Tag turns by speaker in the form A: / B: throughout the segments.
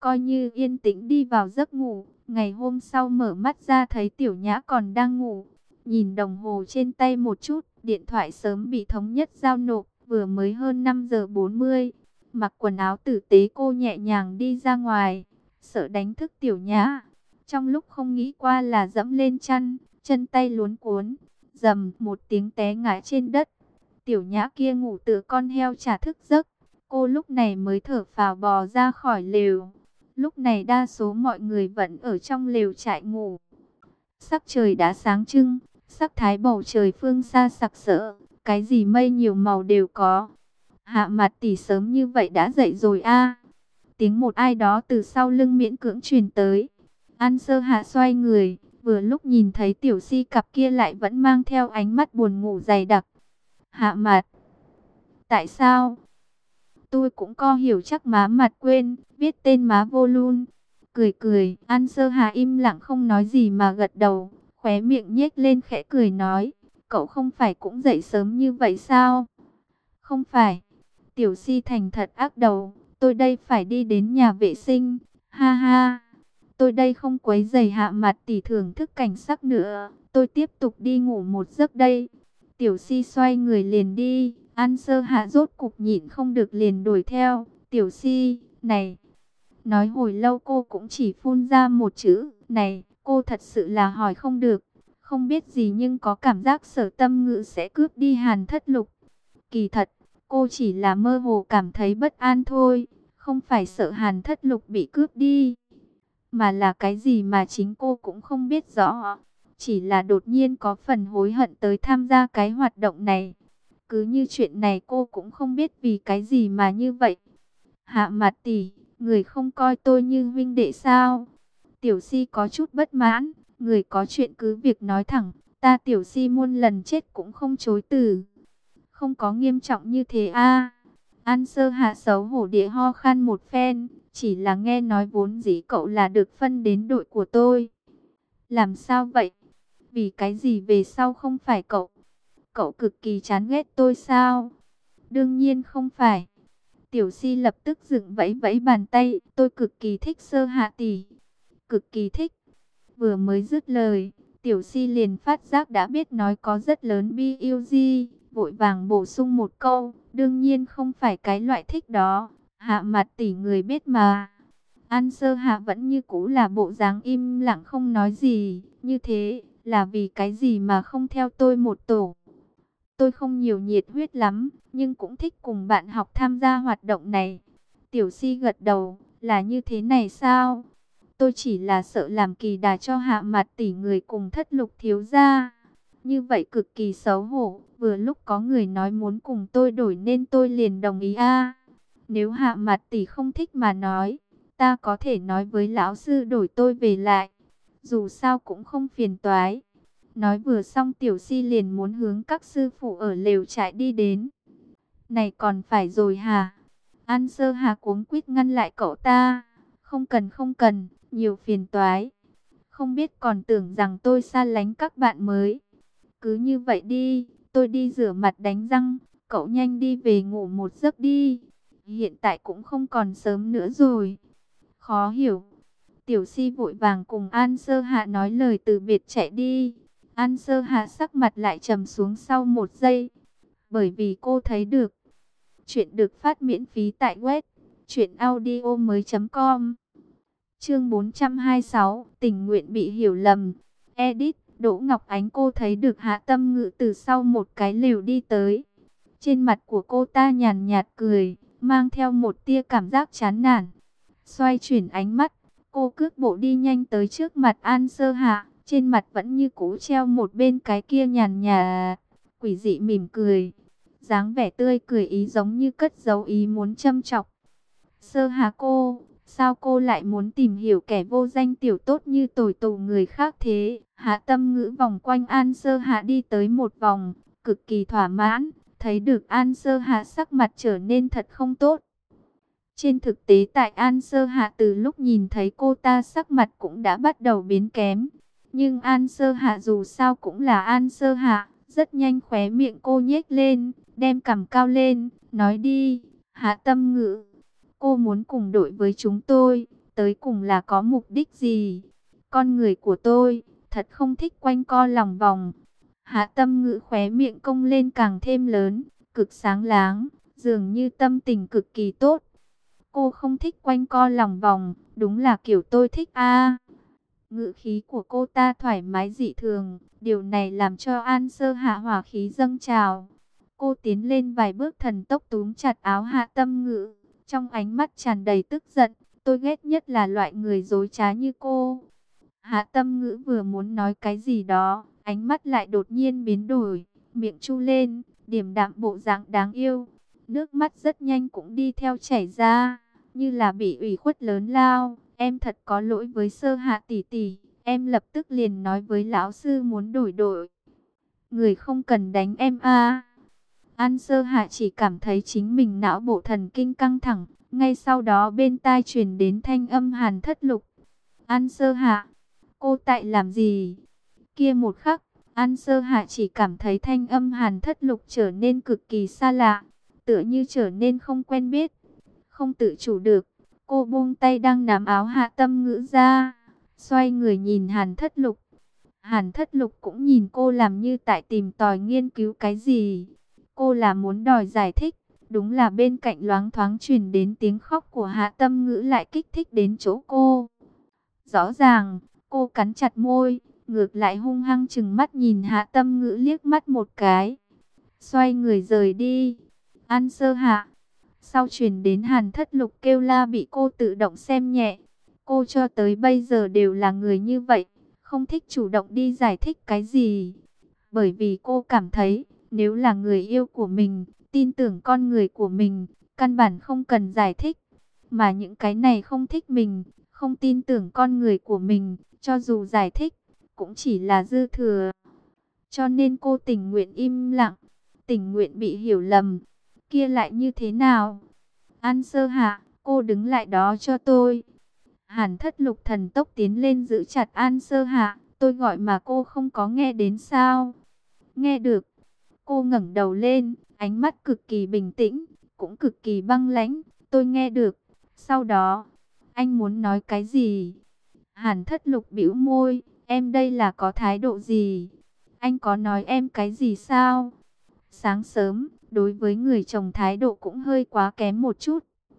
A: coi như yên tĩnh đi vào giấc ngủ. Ngày hôm sau mở mắt ra thấy Tiểu Nhã còn đang ngủ. Nhìn đồng hồ trên tay một chút, điện thoại sớm bị thống nhất giao nộp, vừa mới hơn 5:40. Mặc quần áo tử tế cô nhẹ nhàng đi ra ngoài, sợ đánh thức Tiểu Nhã. Trong lúc không nghĩ qua là dẫm lên chăn, chân tay luống cuống, rầm một tiếng té ngã trên đất. Tiểu Nhã kia ngủ tựa con heo chả thức giấc, cô lúc này mới thở phào bò ra khỏi lều. Lúc này đa số mọi người vẫn ở trong lều trại ngủ. Sắc trời đã sáng trưng, sắc thái bầu trời phương xa sặc sỡ, cái gì mây nhiều màu đều có. Hạ Mặt tỷ sớm như vậy đã dậy rồi a. Tiếng một ai đó từ sau lưng miễn cưỡng truyền tới. An Sơ Hạ xoay người, vừa lúc nhìn thấy Tiểu Si cặp kia lại vẫn mang theo ánh mắt buồn ngủ dày đặc. Hạ Mặt, tại sao? Tôi cũng có hiểu chắc má Mặt quên, viết tên má vô luôn. Cười cười, An Sơ Hạ im lặng không nói gì mà gật đầu, khóe miệng nhếch lên khẽ cười nói, cậu không phải cũng dậy sớm như vậy sao? Không phải. Tiểu Si thành thật ác đầu, tôi đây phải đi đến nhà vệ sinh, ha ha. Tôi đây không quấy rầy Hạ Mặt tỷ thưởng thức cảnh sắc nữa, tôi tiếp tục đi ngủ một giấc đây. Tiểu Si xoay người liền đi, An Sơ Hạ rốt cục nhịn không được liền đuổi theo. Tiểu Si, này. Nói hồi lâu cô cũng chỉ phun ra một chữ, này, cô thật sự là hỏi không được. Không biết gì nhưng có cảm giác Sở Tâm Ngữ sẽ cướp đi Hàn Thất Lục. Kỳ thật, cô chỉ là mơ hồ cảm thấy bất an thôi, không phải sợ Hàn Thất Lục bị cướp đi, mà là cái gì mà chính cô cũng không biết rõ. Chỉ là đột nhiên có phần hối hận tới tham gia cái hoạt động này. Cứ như chuyện này cô cũng không biết vì cái gì mà như vậy. Hạ Mặt tỷ, người không coi tôi như huynh đệ sao? Tiểu Si có chút bất mãn, người có chuyện cứ việc nói thẳng, ta Tiểu Si muôn lần chết cũng không chối từ. Không có nghiêm trọng như thế a. An Sơ Hạ xấu hổ địa ho khan một phen, chỉ là nghe nói vốn dĩ cậu là được phân đến đội của tôi. Làm sao vậy? Vì cái gì về sau không phải cậu? Cậu cực kỳ chán ghét tôi sao? Đương nhiên không phải. Tiểu Si lập tức dựng vẫy vẫy bàn tay, tôi cực kỳ thích Sơ Hạ tỷ. Cực kỳ thích. Vừa mới dứt lời, Tiểu Si liền phát giác đã biết nói có rất lớn bi yêu gì, vội vàng bổ sung một câu, đương nhiên không phải cái loại thích đó, Hạ Mặt tỷ người biết mà. An Sơ Hạ vẫn như cũ là bộ dáng im lặng không nói gì, như thế là vì cái gì mà không theo tôi một tổ. Tôi không nhiều nhiệt huyết lắm, nhưng cũng thích cùng bạn học tham gia hoạt động này. Tiểu Si gật đầu, là như thế này sao? Tôi chỉ là sợ làm kỳ đà cho Hạ Mặt tỷ người cùng Thất Lục thiếu gia. Như vậy cực kỳ xấu hổ, vừa lúc có người nói muốn cùng tôi đổi nên tôi liền đồng ý a. Nếu Hạ Mặt tỷ không thích mà nói, ta có thể nói với lão sư đổi tôi về lại. Dù sao cũng không phiền toái. Nói vừa xong Tiểu Si liền muốn hướng các sư phụ ở lều trại đi đến. Này còn phải rồi hả? An Sơ Hà cuống quýt ngăn lại cậu ta. Không cần không cần, nhiều phiền toái. Không biết còn tưởng rằng tôi xa lánh các bạn mới. Cứ như vậy đi, tôi đi rửa mặt đánh răng. Cậu nhanh đi về ngủ một giấc đi. Hiện tại cũng không còn sớm nữa rồi. Khó hiểu. Tiểu Si vội vàng cùng An Sơ Hạ nói lời từ biệt chạy đi. An Sơ Hạ sắc mặt lại trầm xuống sau một giây. Bởi vì cô thấy được. Chuyện được phát miễn phí tại web truyệnaudiomoi.com. Chương 426, tình nguyện bị hiểu lầm. Edit, Đỗ Ngọc Ánh. Cô thấy được Hạ Tâm Ngữ từ sau một cái lều đi tới. Trên mặt của cô ta nhàn nhạt cười, mang theo một tia cảm giác chán nản. Xoay chuyển ánh mắt, cô cước bộ đi nhanh tới trước mặt An Sơ Hạ. Trên mặt vẫn như cũ treo một bên cái kia nhàn nhạt, quỷ dị mỉm cười. Dáng vẻ tươi cười ý giống như cất giấu ý muốn châm chọc. Sơ Hạ cô, sao cô lại muốn tìm hiểu kẻ vô danh tiểu tốt như tồi tù người khác thế? Hạ Tâm Ngữ vòng quanh An Sơ Hạ đi tới một vòng, cực kỳ thỏa mãn. Thấy được An Sơ Hạ sắc mặt trở nên thật không tốt. Trên thực tế tại An Sơ Hạ từ lúc nhìn thấy cô ta sắc mặt cũng đã bắt đầu biến kém. Nhưng An Sơ Hạ dù sao cũng là An Sơ Hạ, rất nhanh khóe miệng cô nhếch lên, đem cằm cao lên, nói đi, Hạ Tâm Ngữ, cô muốn cùng đội với chúng tôi, tới cùng là có mục đích gì? Con người của tôi, thật không thích quanh co lòng vòng. Hạ Tâm Ngữ khóe miệng cong lên càng thêm lớn, cực sáng láng, dường như tâm tình cực kỳ tốt. Cô không thích quanh co lòng vòng, đúng là kiểu tôi thích a. Ngữ khí của cô ta thoải mái dị thường, điều này làm cho An Sơ Hạ hỏa khí dâng trào. Cô tiến lên vài bước thần tốc túm chặt áo Hạ Tâm Ngữ, trong ánh mắt tràn đầy tức giận, tôi ghét nhất là loại người dối trá như cô. Hạ Tâm Ngữ vừa muốn nói cái gì đó, ánh mắt lại đột nhiên biến đổi, miệng chu lên, điềm đạm bộ dạng đáng yêu. Nước mắt rất nhanh cũng đi theo chảy ra, như là bị ủy khuất lớn lao. Em thật có lỗi với Sơ Hạ tỷ tỷ, em lập tức liền nói với lão sư muốn đổi đội. Người không cần đánh em a. An Sơ Hạ chỉ cảm thấy chính mình não bộ thần kinh căng thẳng, ngay sau đó bên tai truyền đến thanh âm Hàn Thất Lục. An Sơ Hạ, cô tại làm gì? Kia một khắc, An Sơ Hạ chỉ cảm thấy thanh âm Hàn Thất Lục trở nên cực kỳ xa lạ, tựa như trở nên không quen biết, không tự chủ được. Cô buông tay đang nắm áo Hạ Tâm Ngữ ra, xoay người nhìn Hàn Thất Lục. Hàn Thất Lục cũng nhìn cô làm như tại tìm tòi nghiên cứu cái gì. Cô là muốn đòi giải thích, đúng là bên cạnh loáng thoáng truyền đến tiếng khóc của Hạ Tâm Ngữ lại kích thích đến chỗ cô. Rõ ràng, cô cắn chặt môi, ngược lại hung hăng trừng mắt nhìn Hạ Tâm Ngữ liếc mắt một cái. Xoay người rời đi. An Sơ Hạ. Sau truyền đến Hàn Thất Lục kêu la bị cô tự động xem nhẹ. Cô cho tới bây giờ đều là người như vậy, không thích chủ động đi giải thích cái gì. Bởi vì cô cảm thấy, nếu là người yêu của mình, tin tưởng con người của mình, căn bản không cần giải thích. Mà những cái này không thích mình, không tin tưởng con người của mình, cho dù giải thích, cũng chỉ là dư thừa. Cho nên cô tình nguyện im lặng, tình nguyện bị hiểu lầm. Kia lại như thế nào? An Sơ Hạ, cô đứng lại đó cho tôi. Hàn Thất Lục thần tốc tiến lên giữ chặt An Sơ Hạ. Tôi gọi mà cô không có nghe đến sao? Nghe được. Cô ngẩng đầu lên, ánh mắt cực kỳ bình tĩnh, cũng cực kỳ băng lãnh. Tôi nghe được. Sau đó, anh muốn nói cái gì? Hàn Thất Lục bĩu môi. Em đây là có thái độ gì? Anh có nói em cái gì sao? Sáng sớm, đối với người chồng thái độ cũng hơi quá kém một chút.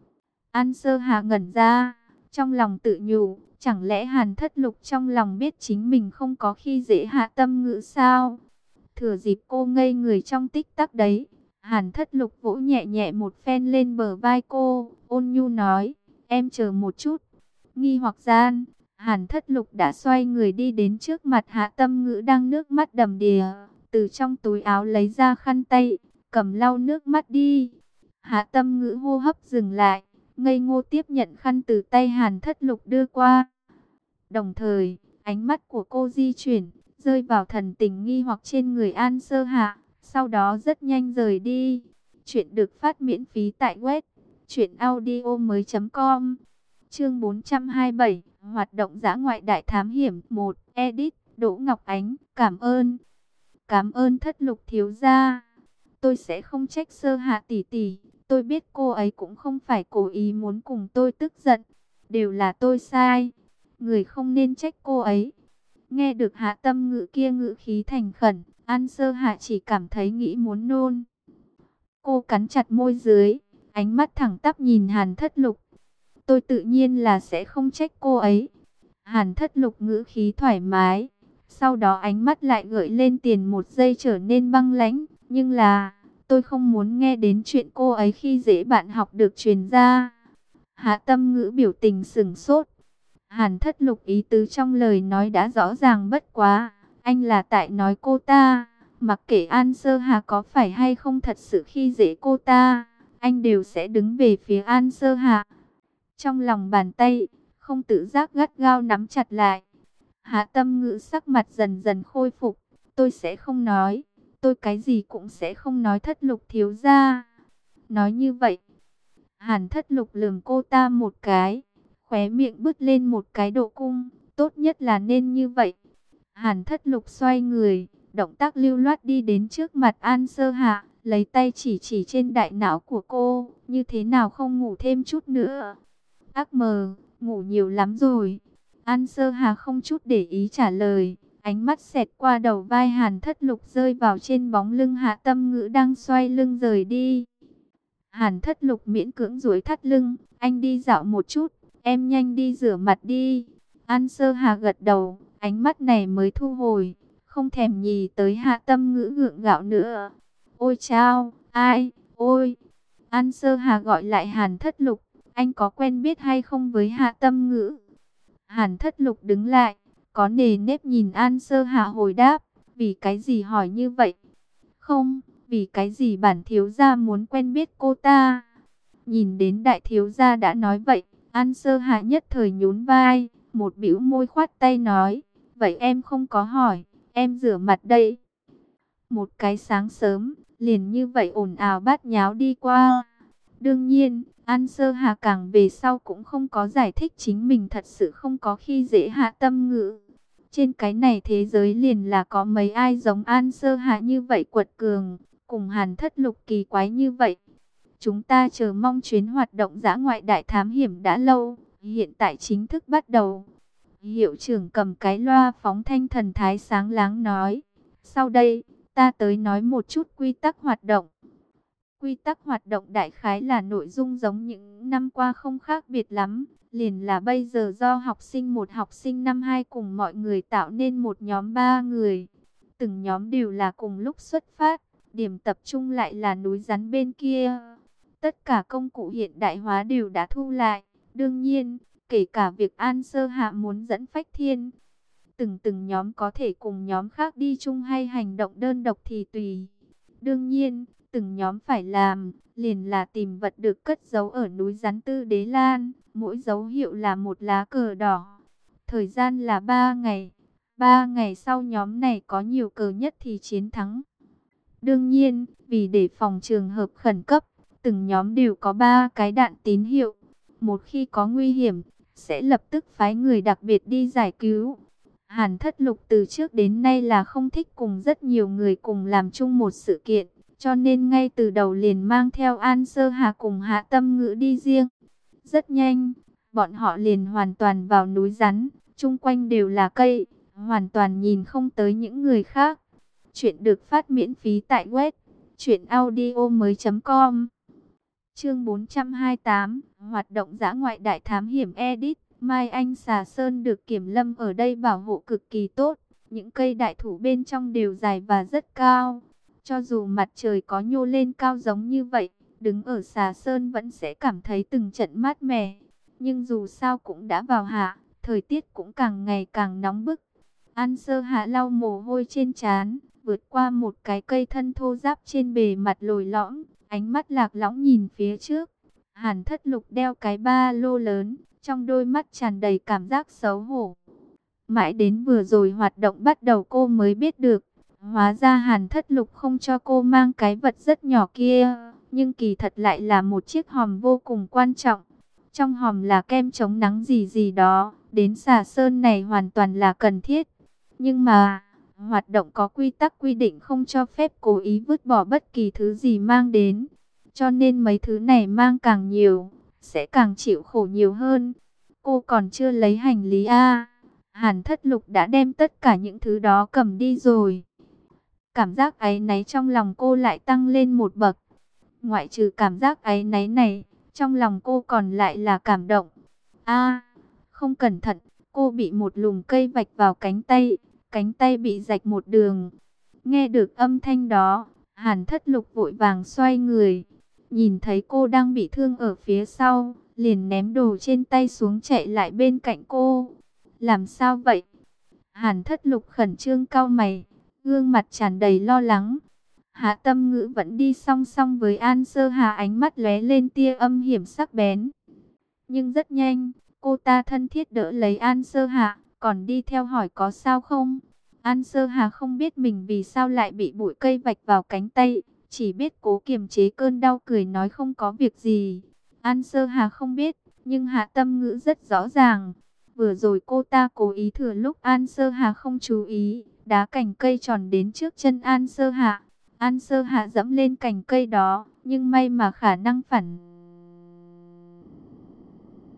A: An Sơ Hạ ngẩn ra, trong lòng tự nhủ, chẳng lẽ Hàn Thất Lục trong lòng biết chính mình không có khi dễ Hạ Tâm Ngữ sao? Thừa dịp cô ngây người trong tích tắc đấy, Hàn Thất Lục vỗ nhẹ nhẹ một phen lên bờ vai cô, ôn nhu nói, em chờ một chút. Nghi hoặc gian, Hàn Thất Lục đã xoay người đi đến trước mặt Hạ Tâm Ngữ đang nước mắt đầm đìa, từ trong túi áo lấy ra khăn tay, cầm lau nước mắt đi. Hạ Tâm Ngữ hô hấp dừng lại, ngây ngô tiếp nhận khăn từ tay Hàn Thất Lục đưa qua. Đồng thời, ánh mắt của cô di chuyển, rơi vào thần tình nghi hoặc trên người An Sơ Hạ, sau đó rất nhanh rời đi. Chuyện được phát miễn phí tại web truyệnaudiomoi.com. Chương 427, hoạt động dã ngoại đại thám hiểm 1, edit, Đỗ Ngọc Ánh, cảm ơn. Cảm ơn Thất Lục thiếu gia. Tôi sẽ không trách Sơ Hạ tỷ tỷ, tôi biết cô ấy cũng không phải cố ý muốn cùng tôi tức giận, đều là tôi sai, người không nên trách cô ấy. Nghe được Hạ Tâm Ngữ kia ngữ khí thành khẩn, An Sơ Hạ chỉ cảm thấy nghĩ muốn nôn. Cô cắn chặt môi dưới, ánh mắt thẳng tắp nhìn Hàn Thất Lục. Tôi tự nhiên là sẽ không trách cô ấy. Hàn Thất Lục ngữ khí thoải mái, sau đó ánh mắt lại gợi lên tiền một giây trở nên băng lãnh. Nhưng là, tôi không muốn nghe đến chuyện cô ấy khi dễ bạn học được truyền ra. Hạ Tâm Ngữ biểu tình sửng sốt. Hàn Thất Lục ý tứ trong lời nói đã rõ ràng bất quá. Anh là tại nói cô ta, mặc kệ An Sơ Hà có phải hay không thật sự khi dễ cô ta, anh đều sẽ đứng về phía An Sơ Hà. Trong lòng bàn tay, không tự giác gắt gao nắm chặt lại. Hạ Tâm Ngữ sắc mặt dần dần khôi phục. Tôi sẽ không nói. Tôi cái gì cũng sẽ không nói Thất Lục thiếu gia. Nói như vậy. Hàn Thất Lục lườm cô ta một cái. Khóe miệng bứt lên một cái độ cung. Tốt nhất là nên như vậy. Hàn Thất Lục xoay người. Động tác lưu loát đi đến trước mặt An Sơ Hạ. Lấy tay chỉ trên đại não của cô. Như thế nào không ngủ thêm chút nữa. Ác mờ, ngủ nhiều lắm rồi. An Sơ Hà không chút để ý trả lời, ánh mắt xẹt qua đầu vai Hàn Thất Lục rơi vào trên bóng lưng Hạ Tâm Ngữ đang xoay lưng rời đi. Hàn Thất Lục miễn cưỡng duỗi thắt lưng, anh đi dạo một chút, em nhanh đi rửa mặt đi. An Sơ Hà gật đầu, ánh mắt này mới thu hồi, không thèm nhì tới Hạ Tâm Ngữ gượng gạo nữa. Ôi chao, ai, ôi. An Sơ Hà gọi lại Hàn Thất Lục, anh có quen biết hay không với Hạ Tâm Ngữ? Hàn Thất Lục đứng lại, có nề nếp nhìn An Sơ Hà hồi đáp, vì cái gì hỏi như vậy? Không, vì cái gì bản thiếu gia muốn quen biết cô ta? Nhìn đến đại thiếu gia đã nói vậy, An Sơ Hà nhất thời nhún vai, một bĩu môi khoát tay nói, vậy em không có hỏi, em rửa mặt đây. Một cái sáng sớm, liền như vậy ồn ào bát nháo đi qua. Đương nhiên, An Sơ Hà càng về sau cũng không có giải thích chính mình thật sự không có khi dễ Hạ Tâm Ngữ. Trên cái này thế giới liền là có mấy ai giống An Sơ Hà như vậy quật cường, cùng Hàn Thất Lục kỳ quái như vậy. Chúng ta chờ mong chuyến hoạt động dã ngoại đại thám hiểm đã lâu, hiện tại chính thức bắt đầu. Hiệu trưởng cầm cái loa phóng thanh thần thái sáng láng nói, sau đây, ta tới nói một chút quy tắc hoạt động. Quy tắc hoạt động đại khái là nội dung giống những năm qua không khác biệt lắm. Liền là bây giờ do học sinh 1 học sinh năm 2 cùng mọi người tạo nên một nhóm 3 người. Từng nhóm đều là cùng lúc xuất phát. Điểm tập trung lại là núi rắn bên kia. Tất cả công cụ hiện đại hóa đều đã thu lại. Đương nhiên, kể cả việc An Sơ Hạ muốn dẫn Phách Thiên. Từng nhóm có thể cùng nhóm khác đi chung hay hành động đơn độc thì tùy. Đương nhiên, từng nhóm phải làm, liền là tìm vật được cất giấu ở núi rắn Tư Đế Lan, mỗi dấu hiệu là một lá cờ đỏ. Thời gian là 3 ngày, 3 ngày sau nhóm này có nhiều cờ nhất thì chiến thắng. Đương nhiên, vì để phòng trường hợp khẩn cấp, từng nhóm đều có 3 cái đạn tín hiệu. Một khi có nguy hiểm, sẽ lập tức phái người đặc biệt đi giải cứu. Hàn Thất Lục từ trước đến nay là không thích cùng rất nhiều người cùng làm chung một sự kiện. Cho nên ngay từ đầu liền mang theo An Sơ Hà cùng Hạ Tâm Ngữ đi riêng. Rất nhanh, bọn họ liền hoàn toàn vào núi rắn, chung quanh đều là cây, hoàn toàn nhìn không tới những người khác. Chuyện được phát miễn phí tại web truyệnaudiomoi.com. Chương 428, hoạt động dã ngoại đại thám hiểm edit. Mai Anh Xà Sơn được Kiểm Lâm ở đây bảo hộ cực kỳ tốt, những cây đại thụ bên trong đều dài và rất cao. Cho dù mặt trời có nhô lên cao giống như vậy, đứng ở Xà Sơn vẫn sẽ cảm thấy từng trận mát mẻ. Nhưng dù sao cũng đã vào hạ, thời tiết cũng càng ngày càng nóng bức. An Sơ Hạ lau mồ hôi trên trán, vượt qua một cái cây thân thô ráp trên bề mặt lồi lõm, ánh mắt lạc lõng nhìn phía trước. Hàn Thất Lục đeo cái ba lô lớn, trong đôi mắt tràn đầy cảm giác xấu hổ. Mãi đến vừa rồi hoạt động bắt đầu cô mới biết được. Hóa ra Hàn Thất Lục không cho cô mang cái vật rất nhỏ kia, nhưng kỳ thật lại là một chiếc hòm vô cùng quan trọng. Trong hòm là kem chống nắng gì gì đó, đến Xà Sơn này hoàn toàn là cần thiết. Nhưng mà, hoạt động có quy tắc quy định không cho phép cố ý vứt bỏ bất kỳ thứ gì mang đến. Cho nên mấy thứ này mang càng nhiều, sẽ càng chịu khổ nhiều hơn. Cô còn chưa lấy hành lý a. Hàn Thất Lục đã đem tất cả những thứ đó cầm đi rồi. Cảm giác áy náy trong lòng cô lại tăng lên một bậc. Ngoại trừ cảm giác áy náy này, trong lòng cô còn lại là cảm động. Không cẩn thận, cô bị một lùm cây vạch vào cánh tay bị rạch một đường. Nghe được âm thanh đó, Hàn Thất Lục vội vàng xoay người. Nhìn thấy cô đang bị thương ở phía sau, liền ném đồ trên tay xuống chạy lại bên cạnh cô. Làm sao vậy? Hàn Thất Lục khẩn trương cau mày, gương mặt tràn đầy lo lắng. Hạ Tâm Ngữ vẫn đi song song với An Sơ Hà, ánh mắt lóe lên tia âm hiểm sắc bén. Nhưng rất nhanh, cô ta thân thiết đỡ lấy An Sơ Hà, còn đi theo hỏi có sao không. An Sơ Hà không biết mình vì sao lại bị bụi cây vạch vào cánh tay, chỉ biết cố kiềm chế cơn đau cười nói không có việc gì. An Sơ Hà không biết, nhưng Hạ Tâm Ngữ rất rõ ràng. Vừa rồi cô ta cố ý thừa lúc An Sơ Hà không chú ý, đá cành cây tròn đến trước chân An Sơ Hà. An Sơ Hà dẫm lên cành cây đó, nhưng may mà khả năng phản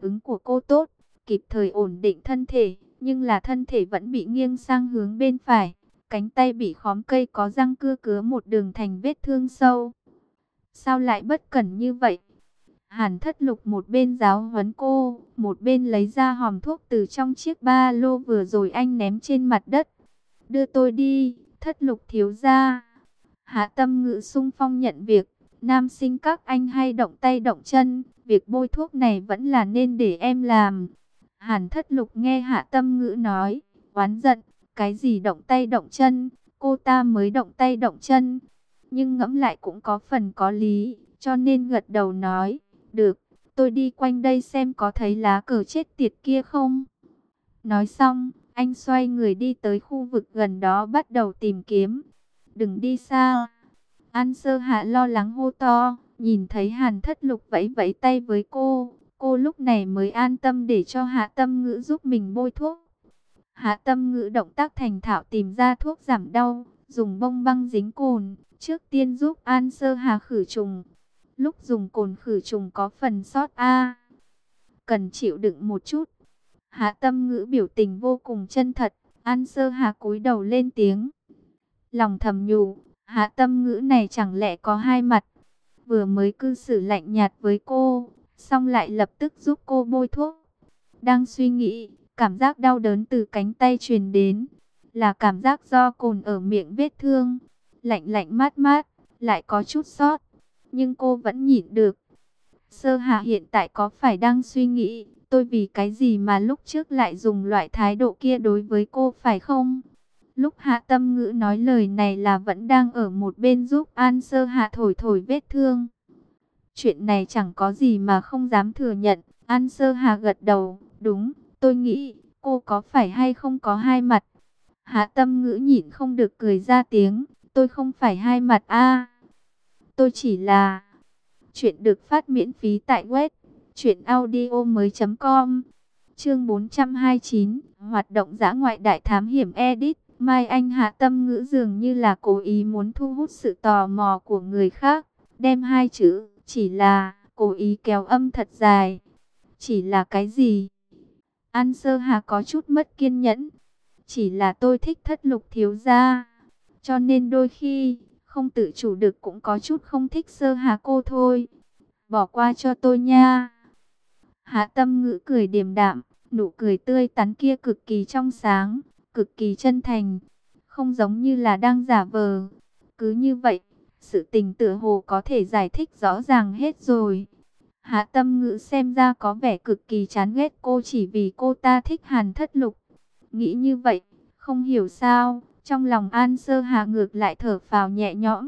A: ứng của cô tốt, kịp thời ổn định thân thể, nhưng là thân thể vẫn bị nghiêng sang hướng bên phải. Cánh tay bị khóm cây có răng cưa cứa một đường thành vết thương sâu. Sao lại bất cẩn như vậy? Hàn Thất Lục một bên giáo huấn cô, một bên lấy ra hòm thuốc từ trong chiếc ba lô vừa rồi anh ném trên mặt đất. Đưa tôi đi, Thất Lục thiếu gia. Hạ Tâm Ngữ xung phong nhận việc. Nam sinh các anh hay động tay động chân, việc bôi thuốc này vẫn là nên để em làm. Hàn Thất Lục nghe Hạ Tâm Ngữ nói, oán giận, cái gì động tay động chân, cô ta mới động tay động chân. Nhưng ngẫm lại cũng có phần có lý, cho nên gật đầu nói, được, tôi đi quanh đây xem có thấy lá cờ chết tiệt kia không. Nói xong, anh xoay người đi tới khu vực gần đó bắt đầu tìm kiếm. Đừng đi xa. An Sơ Hạ lo lắng hô to, nhìn thấy Hàn Thất Lục vẫy vẫy tay với cô lúc này mới an tâm để cho Hạ Tâm Ngữ giúp mình bôi thuốc. Hạ Tâm Ngữ động tác thành thạo tìm ra thuốc giảm đau, dùng bông băng dính cồn, trước tiên giúp An Sơ Hà khử trùng. Lúc dùng cồn khử trùng có phần sót cần chịu đựng một chút. Hạ Tâm Ngữ biểu tình vô cùng chân thật, An Sơ Hà cúi đầu lên tiếng. Lòng thầm nhủ, Hạ Tâm Ngữ này chẳng lẽ có hai mặt, vừa mới cư xử lạnh nhạt với cô, xong lại lập tức giúp cô bôi thuốc. Đang suy nghĩ, cảm giác đau đớn từ cánh tay truyền đến, là cảm giác do cồn ở miệng vết thương, lạnh lạnh mát mát, lại có chút sót, nhưng cô vẫn nhịn được. Sơ Hạ hiện tại có phải đang suy nghĩ, tôi vì cái gì mà lúc trước lại dùng loại thái độ kia đối với cô phải không? Lúc Hạ Tâm Ngữ nói lời này là vẫn đang ở một bên giúp An Sơ Hạ thổi thổi vết thương. Chuyện này chẳng có gì mà không dám thừa nhận. An Sơ Hà gật đầu, đúng, tôi nghĩ cô có phải hay không có hai mặt. Hạ Tâm Ngữ nhịn không được cười ra tiếng, tôi không phải hai mặt tôi chỉ là... Chuyện được phát miễn phí tại web truyệnaudiomoi.com. Chương 429, hoạt động dã ngoại đại thám hiểm edit. Mai Anh Hạ Tâm Ngữ dường như là cố ý muốn thu hút sự tò mò của người khác, đem hai chữ chỉ là cố ý kéo âm thật dài. Chỉ là cái gì? An Sơ Hà có chút mất kiên nhẫn. Chỉ là tôi thích Thất Lục thiếu gia, cho nên đôi khi không tự chủ được cũng có chút không thích Sơ Hà cô thôi. Bỏ qua cho tôi nha. Hạ Tâm Ngữ cười điềm đạm, nụ cười tươi tắn kia cực kỳ trong sáng, cực kỳ chân thành, không giống như là đang giả vờ. Cứ như vậy, sự tình tựa hồ có thể giải thích rõ ràng hết rồi. Hạ Tâm Ngữ xem ra có vẻ cực kỳ chán ghét cô chỉ vì cô ta thích Hàn Thất Lục. Nghĩ như vậy, không hiểu sao, trong lòng An Sơ Hà ngược lại thở phào nhẹ nhõm.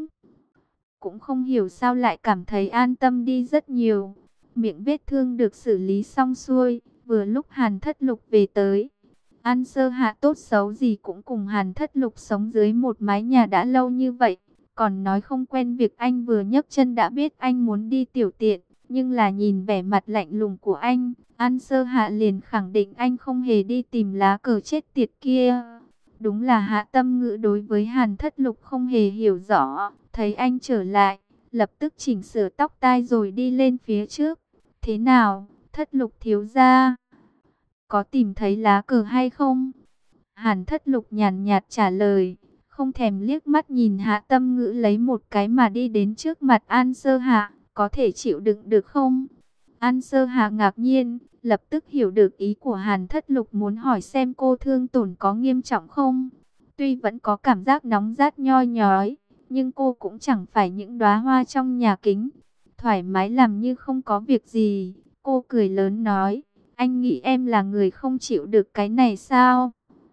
A: Cũng không hiểu sao lại cảm thấy an tâm đi rất nhiều. Miệng vết thương được xử lý xong xuôi, vừa lúc Hàn Thất Lục về tới. An Sơ Hạ tốt xấu gì cũng cùng Hàn Thất Lục sống dưới một mái nhà đã lâu như vậy. Còn nói không quen việc anh vừa nhấc chân đã biết anh muốn đi tiểu tiện. Nhưng là nhìn vẻ mặt lạnh lùng của anh, An Sơ Hạ liền khẳng định anh không hề đi tìm lá cờ chết tiệt kia. Đúng là Hạ Tâm Ngữ đối với Hàn Thất Lục không hề hiểu rõ. Thấy anh trở lại, lập tức chỉnh sửa tóc tai rồi đi lên phía trước. Thế nào, Thất Lục thiếu gia? Có tìm thấy lá cờ hay không? Hàn Thất Lục nhàn nhạt trả lời, không thèm liếc mắt nhìn Hạ Tâm Ngữ lấy một cái mà đi đến trước mặt An Sơ Hạ. Có thể chịu đựng được không? An Sơ Hạ ngạc nhiên, lập tức hiểu được ý của Hàn Thất Lục muốn hỏi xem cô thương tổn có nghiêm trọng không. Tuy vẫn có cảm giác nóng rát nhoi nhói, nhưng cô cũng chẳng phải những đóa hoa trong nhà kính. Thoải mái làm như không có việc gì. Cô cười lớn nói, anh nghĩ em là người không chịu được cái này sao?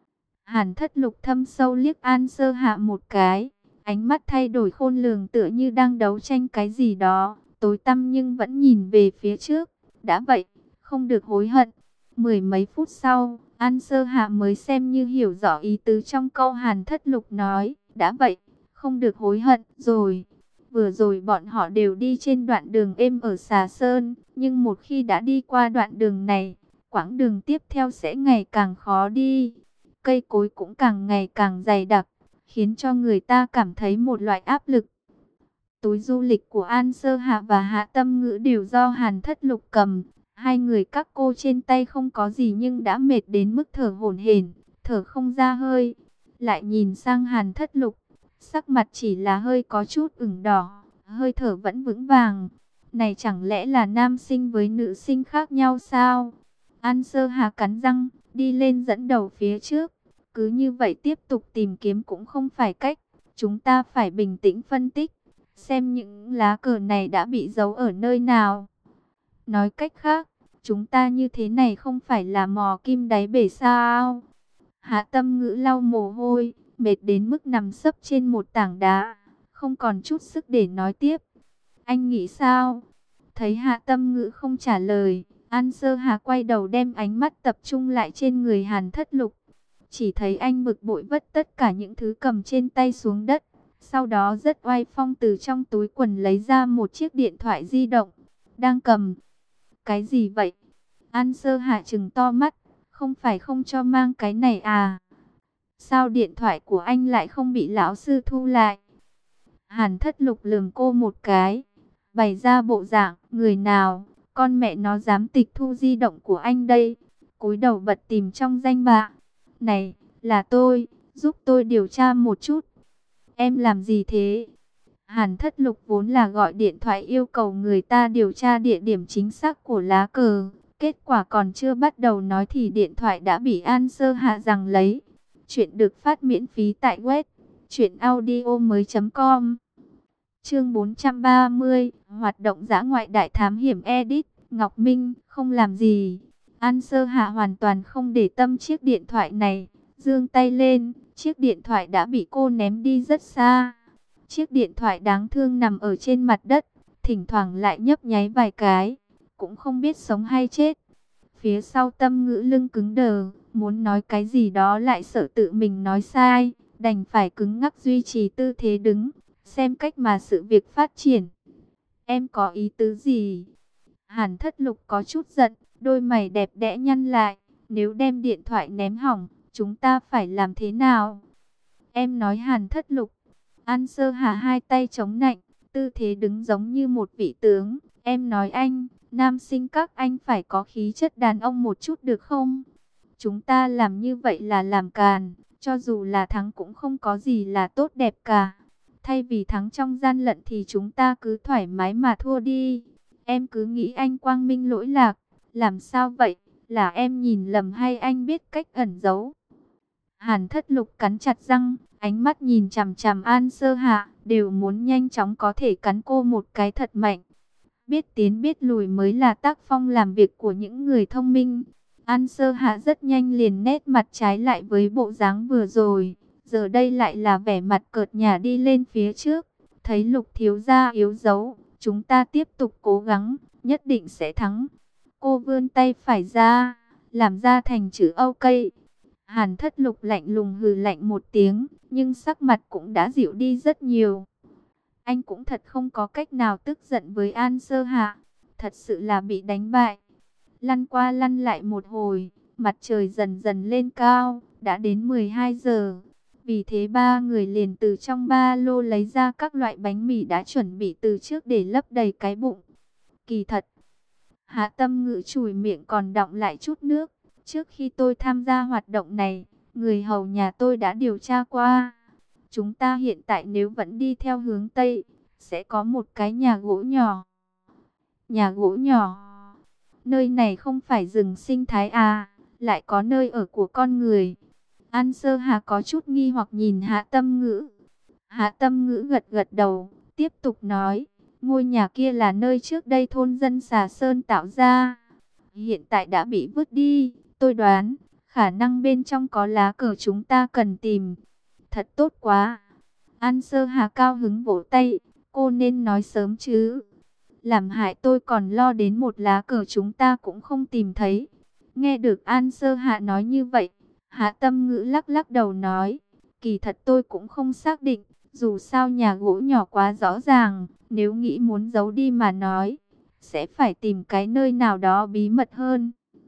A: Hàn Thất Lục thâm sâu liếc An Sơ Hạ một cái, ánh mắt thay đổi khôn lường tựa như đang đấu tranh cái gì đó, tối tăm nhưng vẫn nhìn về phía trước. Đã vậy, không được hối hận. Mười mấy phút sau, An Sơ Hạ mới xem như hiểu rõ ý tứ trong câu Hàn Thất Lục nói, đã vậy, không được hối hận rồi. Vừa rồi bọn họ đều đi trên đoạn đường êm ở Xà Sơn, nhưng một khi đã đi qua đoạn đường này, quãng đường tiếp theo sẽ ngày càng khó đi. Cây cối cũng càng ngày càng dày đặc, khiến cho người ta cảm thấy một loại áp lực. Túi du lịch của An Sơ Hạ và Hạ Tâm Ngữ đều do Hàn Thất Lục cầm. Hai người các cô trên tay không có gì nhưng đã mệt đến mức thở hổn hển, thở không ra hơi. Lại nhìn sang Hàn Thất Lục, sắc mặt chỉ là hơi có chút ửng đỏ, hơi thở vẫn vững vàng. Này chẳng lẽ là nam sinh với nữ sinh khác nhau sao? An Sơ Hà cắn răng, đi lên dẫn đầu phía trước. Cứ như vậy tiếp tục tìm kiếm cũng không phải cách. Chúng ta phải bình tĩnh phân tích, xem những lá cờ này đã bị giấu ở nơi nào. Nói cách khác, chúng ta như thế này không phải là mò kim đáy bể sao? Hạ Tâm Ngữ lau mồ hôi, mệt đến mức nằm sấp trên một tảng đá, không còn chút sức để nói tiếp. Anh nghĩ sao? Thấy Hạ Tâm Ngữ không trả lời, An Sơ Hà quay đầu đem ánh mắt tập trung lại trên người Hàn Thất Lục. Chỉ thấy anh bực bội vứt tất cả những thứ cầm trên tay xuống đất. Sau đó rất oai phong từ trong túi quần lấy ra một chiếc điện thoại di động. Đang cầm. Cái gì vậy? An Sơ Hạ trừng to mắt. Không phải không cho mang cái này à? Sao điện thoại của anh lại không bị lão sư thu lại? Hàn Thất Lục lườm cô một cái, bày ra bộ dạng, người nào, con mẹ nó dám tịch thu di động của anh đây. Cúi đầu bật tìm trong danh bạ. Này, là tôi, giúp tôi điều tra một chút. Em làm gì thế? Hàn Thất Lục vốn là gọi điện thoại yêu cầu người ta điều tra địa điểm chính xác của lá cờ. Kết quả còn chưa bắt đầu nói thì điện thoại đã bị An Sơ Hạ giằng lấy. Chuyện được phát miễn phí tại web truyệnaudiomoi.com. Chương 430, hoạt động dã ngoại đại thám hiểm edit, Ngọc Minh, không làm gì. An Sơ Hạ hoàn toàn không để tâm chiếc điện thoại này, giương tay lên, chiếc điện thoại đã bị cô ném đi rất xa. Chiếc điện thoại đáng thương nằm ở trên mặt đất, thỉnh thoảng lại nhấp nháy vài cái, cũng không biết sống hay chết. Phía sau Tâm Ngữ lưng cứng đờ, muốn nói cái gì đó lại sợ tự mình nói sai, đành phải cứng ngắc duy trì tư thế đứng, xem cách mà sự việc phát triển. Em có ý tứ gì? Hàn Thất Lục có chút giận, đôi mày đẹp đẽ nhăn lại. Nếu đem điện thoại ném hỏng, chúng ta phải làm thế nào? Em nói Hàn Thất Lục. An Sơ Hà hai tay chống nạnh, tư thế đứng giống như một vị tướng. Em nói anh, nam sinh các anh phải có khí chất đàn ông một chút được không? Chúng ta làm như vậy là làm càn, cho dù là thắng cũng không có gì là tốt đẹp cả. Thay vì thắng trong gian lận thì chúng ta cứ thoải mái mà thua đi. Em cứ nghĩ anh quang minh lỗi lạc. Làm sao vậy? Là em nhìn lầm hay anh biết cách ẩn giấu? Hàn Thất Lục cắn chặt răng, ánh mắt nhìn chằm chằm An Sơ Hạ, đều muốn nhanh chóng có thể cắn cô một cái thật mạnh. Biết tiến biết lùi mới là tác phong làm việc của những người thông minh. An Sơ Hạ rất nhanh liền nét mặt trái lại với bộ dáng vừa rồi. Giờ đây lại là vẻ mặt cợt nhả đi lên phía trước. Thấy Lục thiếu gia yếu dấu, chúng ta tiếp tục cố gắng, nhất định sẽ thắng. Cô vươn tay phải ra, làm ra thành chữ OK. Hàn Thất Lục lạnh lùng hừ lạnh một tiếng, nhưng sắc mặt cũng đã dịu đi rất nhiều. Anh cũng thật không có cách nào tức giận với An Sơ Hạ, thật sự là bị đánh bại. Lăn qua lăn lại một hồi, mặt trời dần dần lên cao, đã đến 12 giờ. Vì thế ba người liền từ trong ba lô lấy ra các loại bánh mì đã chuẩn bị từ trước để lấp đầy cái bụng. Kỳ thật, Hạ Tâm Ngữ chùi miệng còn đọng lại chút nước. Trước khi tôi tham gia hoạt động này, người hầu nhà tôi đã điều tra qua. Chúng ta hiện tại nếu vẫn đi theo hướng Tây, sẽ có một cái nhà gỗ nhỏ. Nhà gỗ nhỏ? Nơi này không phải rừng sinh thái à, lại có nơi ở của con người. An Sơ Hà có chút nghi hoặc nhìn Hạ Tâm Ngữ. Hạ Tâm Ngữ gật gật đầu, tiếp tục nói, ngôi nhà kia là nơi trước đây thôn dân Xà Sơn tạo ra. Hiện tại đã bị vứt đi, tôi đoán, khả năng bên trong có lá cờ chúng ta cần tìm. Thật tốt quá. An Sơ Hà cao hứng vỗ tay, cô nên nói sớm chứ. Làm hại tôi còn lo đến một lá cờ chúng ta cũng không tìm thấy. Nghe được An Sơ Hạ nói như vậy, Hạ Tâm Ngữ lắc lắc đầu nói, kỳ thật tôi cũng không xác định, dù sao nhà gỗ nhỏ quá rõ ràng, nếu nghĩ muốn giấu đi mà nói, sẽ phải tìm cái nơi nào đó bí mật hơn.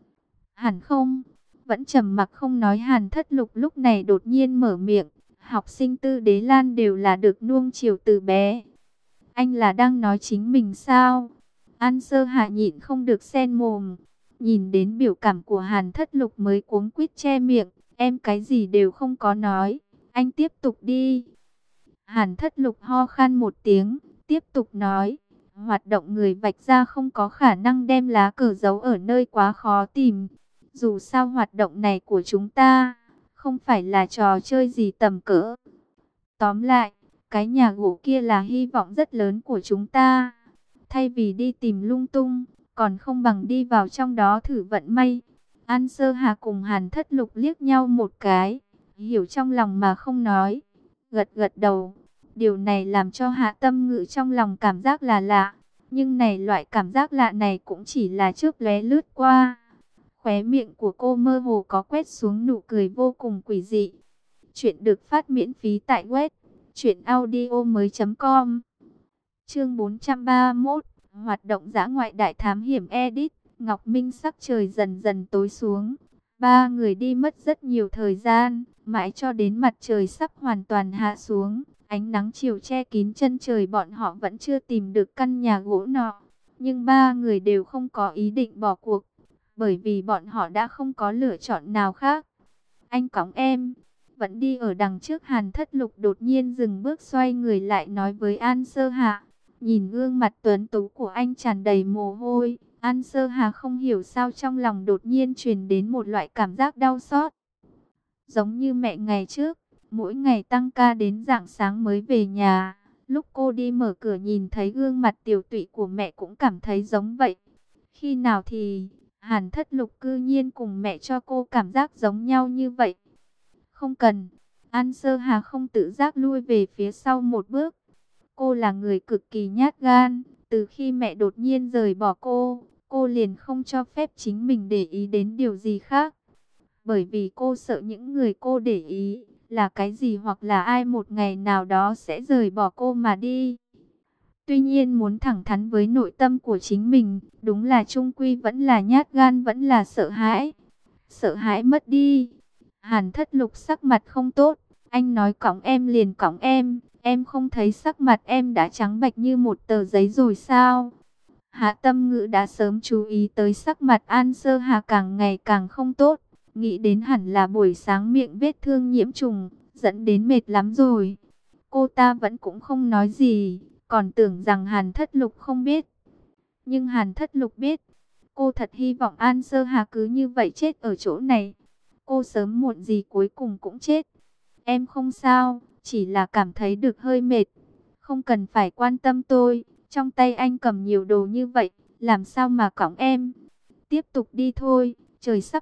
A: Hẳn không? Vẫn trầm mặc không nói Hàn Thất Lục lúc này đột nhiên mở miệng, học sinh Tư Đế Lan đều là được nuông chiều từ bé. Anh là đang nói chính mình sao? An Sơ Hạ nhịn không được xen mồm. Nhìn đến biểu cảm của Hàn Thất Lục mới cuống quýt che miệng. Em cái gì đều không có nói. Anh tiếp tục đi. Hàn Thất Lục ho khan một tiếng. Tiếp tục nói. Hoạt động người vạch ra không có khả năng đem lá cờ giấu ở nơi quá khó tìm. Dù sao hoạt động này của chúng ta không phải là trò chơi gì tầm cỡ. Tóm lại, cái nhà gỗ kia là hy vọng rất lớn của chúng ta. Thay vì đi tìm lung tung, còn không bằng đi vào trong đó thử vận may. An Sơ Hà cùng Hàn Thất Lục liếc nhau một cái, hiểu trong lòng mà không nói, gật gật đầu. Điều này làm cho Hạ Tâm Ngữ trong lòng cảm giác là lạ, nhưng này loại cảm giác lạ này cũng chỉ là chớp lóe lướt qua. Khóe miệng của cô mơ hồ có quét xuống nụ cười vô cùng quỷ dị. Chuyện được phát miễn phí tại web truyệnaudiomoi.com. Chương 431, hoạt động dã ngoại đại thám hiểm edit. Ngọc Minh sắc trời dần dần tối xuống. Ba người đi mất rất nhiều thời gian, mãi cho đến mặt trời sắp hoàn toàn hạ xuống. Ánh nắng chiều che kín chân trời, bọn họ vẫn chưa tìm được căn nhà gỗ nọ. Nhưng ba người đều không có ý định bỏ cuộc, bởi vì bọn họ đã không có lựa chọn nào khác. Anh cõng em. Vẫn đi ở đằng trước, Hàn Thất Lục đột nhiên dừng bước, xoay người lại nói với An Sơ Hạ. Nhìn gương mặt tuấn tú của anh tràn đầy mồ hôi, An Sơ Hà không hiểu sao trong lòng đột nhiên truyền đến một loại cảm giác đau xót. Giống như mẹ ngày trước, mỗi ngày tăng ca đến rạng sáng mới về nhà. Lúc cô đi mở cửa nhìn thấy gương mặt tiều tụy của mẹ cũng cảm thấy giống vậy. Khi nào thì Hàn Thất Lục cư nhiên cùng mẹ cho cô cảm giác giống nhau như vậy. Không cần. An Sơ Hà không tự giác lui về phía sau một bước. Cô là người cực kỳ nhát gan. Từ khi mẹ đột nhiên rời bỏ cô liền không cho phép chính mình để ý đến điều gì khác. Bởi vì cô sợ những người cô để ý là cái gì hoặc là ai một ngày nào đó sẽ rời bỏ cô mà đi. Tuy nhiên muốn thẳng thắn với nội tâm của chính mình, đúng là chung quy vẫn là nhát gan, vẫn là sợ hãi. Sợ hãi mất đi. Hàn Thất Lục sắc mặt không tốt. Anh nói cõng em liền cõng em không thấy sắc mặt em đã trắng bệch như một tờ giấy rồi sao? Hạ Tâm Ngữ đã sớm chú ý tới sắc mặt An Sơ Hà càng ngày càng không tốt. Nghĩ đến hẳn là buổi sáng miệng vết thương nhiễm trùng, dẫn đến mệt lắm rồi. Cô ta vẫn cũng không nói gì, còn tưởng rằng Hàn Thất Lục không biết. Nhưng Hàn Thất Lục biết. Cô thật hy vọng An Sơ Hà cứ như vậy chết ở chỗ này. Cô sớm muộn gì cuối cùng cũng chết. Em không sao, chỉ là cảm thấy được hơi mệt. Không cần phải quan tâm tôi. Trong tay anh cầm nhiều đồ như vậy, làm sao mà cõng em? Tiếp tục đi thôi, trời sắp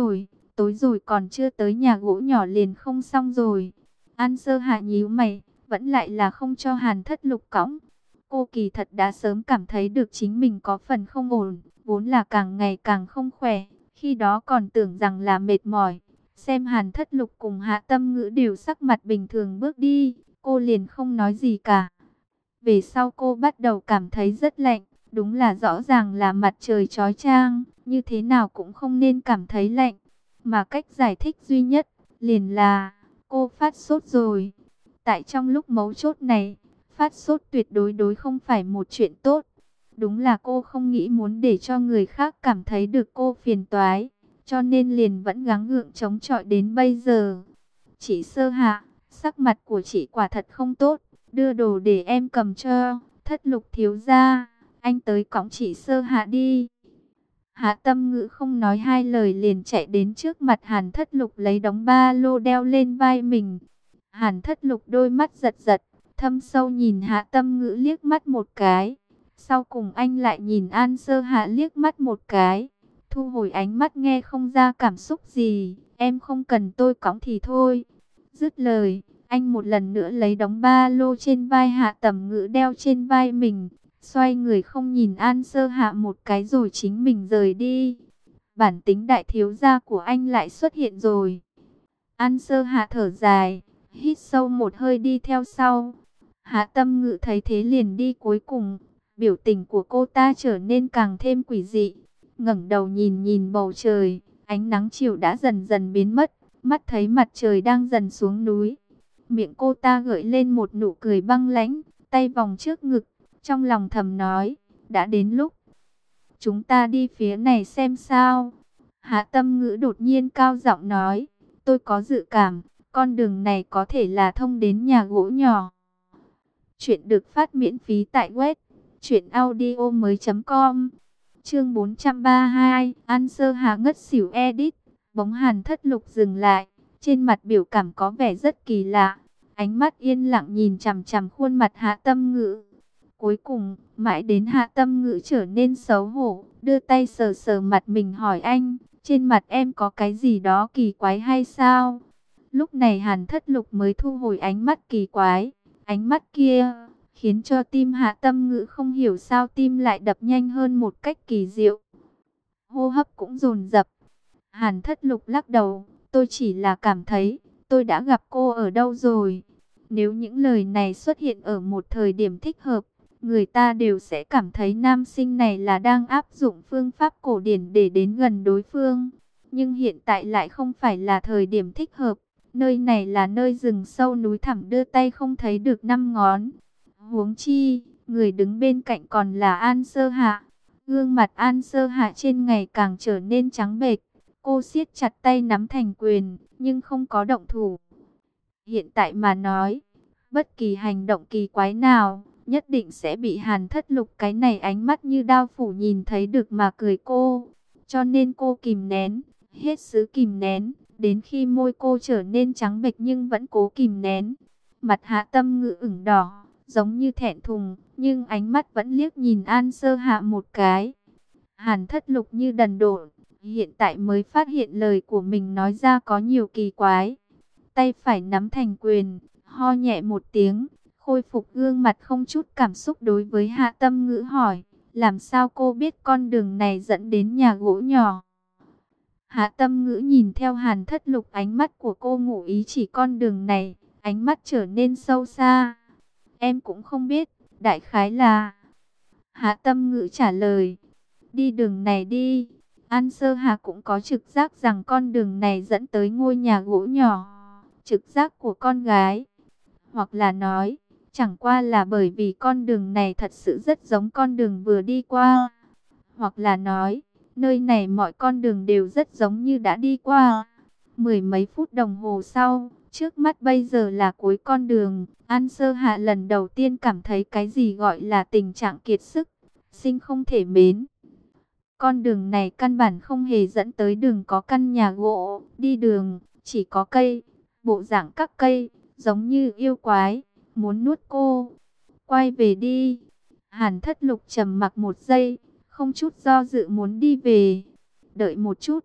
A: tối rồi còn chưa tới nhà gỗ nhỏ liền không xong rồi. An Sơ Hạ nhíu mày, vẫn lại là không cho Hàn Thất Lục cõng. Cô kỳ thật đã sớm cảm thấy được chính mình có phần không ổn, vốn là càng ngày càng không khỏe, khi đó còn tưởng rằng là mệt mỏi. Xem Hàn Thất Lục cùng Hạ Tâm Ngữ đều sắc mặt bình thường bước đi, cô liền không nói gì cả. Về sau cô bắt đầu cảm thấy rất lạnh, đúng là rõ ràng là mặt trời chói chang, như thế nào cũng không nên cảm thấy lạnh. Mà cách giải thích duy nhất, liền là, cô phát sốt rồi. Tại trong lúc mấu chốt này, phát sốt tuyệt đối không phải một chuyện tốt. Đúng là cô không nghĩ muốn để cho người khác cảm thấy được cô phiền toái, cho nên liền vẫn gắng gượng chống chọi đến bây giờ. Chị Sơ Hạ, sắc mặt của chị quả thật không tốt. Đưa đồ để em cầm cho. Thất Lục thiếu gia, anh tới cõng chị Sơ Hạ đi. Hạ Tâm Ngữ không nói hai lời liền chạy đến trước mặt Hàn Thất Lục, lấy đống ba lô đeo lên vai mình. Hàn Thất Lục đôi mắt giật giật, thâm sâu nhìn Hạ Tâm Ngữ liếc mắt một cái. Sau cùng anh lại nhìn An Sơ Hạ liếc mắt một cái, thu hồi ánh mắt, nghe không ra cảm xúc gì. Em không cần tôi cõng thì thôi. Dứt lời, anh một lần nữa lấy đống ba lô trên vai Hạ Tâm Ngữ đeo trên vai mình, xoay người không nhìn An Sơ Hạ một cái rồi chính mình rời đi. Bản tính đại thiếu gia của anh lại xuất hiện rồi. An Sơ Hạ thở dài, hít sâu một hơi đi theo sau. Hạ Tâm Ngữ thấy thế liền đi cuối cùng. Biểu tình của cô ta trở nên càng thêm quỷ dị. Ngẩng đầu nhìn nhìn bầu trời, ánh nắng chiều đã dần dần biến mất, mắt thấy mặt trời đang dần xuống núi. Miệng cô ta gợi lên một nụ cười băng lãnh, tay vòng trước ngực, trong lòng thầm nói, đã đến lúc chúng ta đi phía này xem sao. Hạ Tâm Ngữ đột nhiên cao giọng nói, tôi có dự cảm, con đường này có thể là thông đến nhà gỗ nhỏ. Chuyện được phát miễn phí tại web truyệnaudiomoi.com. Chương 432, An Sơ Hà ngất xỉu edit. Bóng Hàn Thất Lục dừng lại, trên mặt biểu cảm có vẻ rất kỳ lạ, ánh mắt yên lặng nhìn chằm chằm khuôn mặt Hạ Tâm Ngữ. Cuối cùng, mãi đến Hạ Tâm Ngữ trở nên xấu hổ, đưa tay sờ sờ mặt mình hỏi anh, trên mặt em có cái gì đó kỳ quái hay sao? Lúc này Hàn Thất Lục mới thu hồi ánh mắt kỳ quái, ánh mắt kia khiến cho tim Hạ Tâm Ngữ không hiểu sao tim lại đập nhanh hơn một cách kỳ diệu. Hô hấp cũng dồn dập. Hàn Thất Lục lắc đầu, tôi chỉ là cảm thấy, tôi đã gặp cô ở đâu rồi. Nếu những lời này xuất hiện ở một thời điểm thích hợp, người ta đều sẽ cảm thấy nam sinh này là đang áp dụng phương pháp cổ điển để đến gần đối phương. Nhưng hiện tại lại không phải là thời điểm thích hợp. Nơi này là nơi rừng sâu núi thẳm đưa tay không thấy được năm ngón. Huống chi, người đứng bên cạnh còn là An Sơ Hạ. Gương mặt An Sơ Hạ trên ngày càng trở nên trắng bệch. Cô siết chặt tay nắm thành quyền, nhưng không có động thủ. Hiện tại mà nói, bất kỳ hành động kỳ quái nào, nhất định sẽ bị Hàn Thất Lục cái này ánh mắt như đao phủ nhìn thấy được mà cười cô. Cho nên cô kìm nén, hết sức kìm nén, đến khi môi cô trở nên trắng bệch nhưng vẫn cố kìm nén. Mặt Hạ Tâm Ngữ ửng đỏ, giống như thẹn thùng, nhưng ánh mắt vẫn liếc nhìn An Sơ Hạ một cái. Hàn Thất Lục như đần độn, hiện tại mới phát hiện lời của mình nói ra có nhiều kỳ quái. Tay phải nắm thành quyền, ho nhẹ một tiếng, khôi phục gương mặt không chút cảm xúc đối với Hạ Tâm Ngữ hỏi, làm sao cô biết con đường này dẫn đến nhà gỗ nhỏ? Hạ Tâm Ngữ nhìn theo Hàn Thất Lục, ánh mắt của cô ngụ ý chỉ con đường này, ánh mắt trở nên sâu xa. Em cũng không biết, đại khái là... Hạ Tâm Ngữ trả lời, đi đường này đi. An Sơ Hà cũng có trực giác rằng con đường này dẫn tới ngôi nhà gỗ nhỏ. Trực giác của con gái. Hoặc là nói, chẳng qua là bởi vì con đường này thật sự rất giống con đường vừa đi qua. Hoặc là nói, nơi này mọi con đường đều rất giống như đã đi qua. Mười mấy phút đồng hồ sau, trước mắt bây giờ là cuối con đường. An Sơ Hạ lần đầu tiên cảm thấy cái gì gọi là tình trạng kiệt sức, sinh không thể mến. Con đường này căn bản không hề dẫn tới đường có căn nhà gỗ, đi đường, chỉ có cây, bộ dạng các cây, giống như yêu quái, muốn nuốt cô. Quay về đi. Hàn Thất Lục trầm mặc một giây, không chút do dự muốn đi về. Đợi một chút.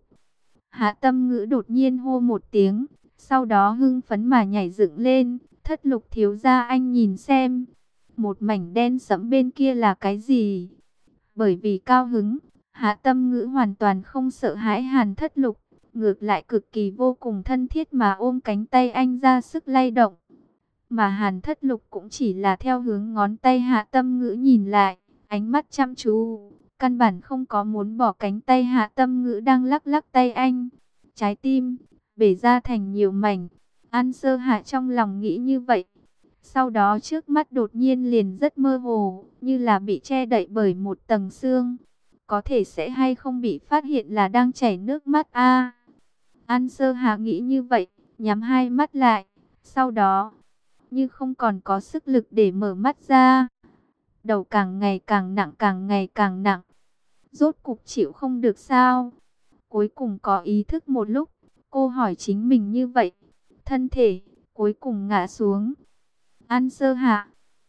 A: Hạ Tâm Ngữ đột nhiên hô một tiếng, sau đó hưng phấn mà nhảy dựng lên. Thất Lục thiếu gia, anh nhìn xem, một mảnh đen sẫm bên kia là cái gì? Bởi vì cao hứng, Hạ Tâm Ngữ hoàn toàn không sợ hãi Hàn Thất Lục, ngược lại cực kỳ vô cùng thân thiết mà ôm cánh tay anh ra sức lay động. Mà Hàn Thất Lục cũng chỉ là theo hướng ngón tay Hạ Tâm Ngữ nhìn lại, ánh mắt chăm chú, căn bản không có muốn bỏ cánh tay Hạ Tâm Ngữ đang lắc lắc tay anh. Trái tim bể ra thành nhiều mảnh. An Sơ Hạ trong lòng nghĩ như vậy. Sau đó trước mắt đột nhiên liền rất mơ hồ, như là bị che đậy bởi một tầng sương. Có thể sẽ hay không bị phát hiện là đang chảy nước mắt a. An Sơ Hạ nghĩ như vậy, nhắm hai mắt lại. Sau đó, như không còn có sức lực để mở mắt ra. Đầu càng ngày càng nặng, càng ngày càng nặng. Rốt cục chịu không được sao? Cuối cùng có ý thức một lúc, cô hỏi chính mình như vậy. Thân thể cuối cùng ngã xuống. An Sơ Hạ.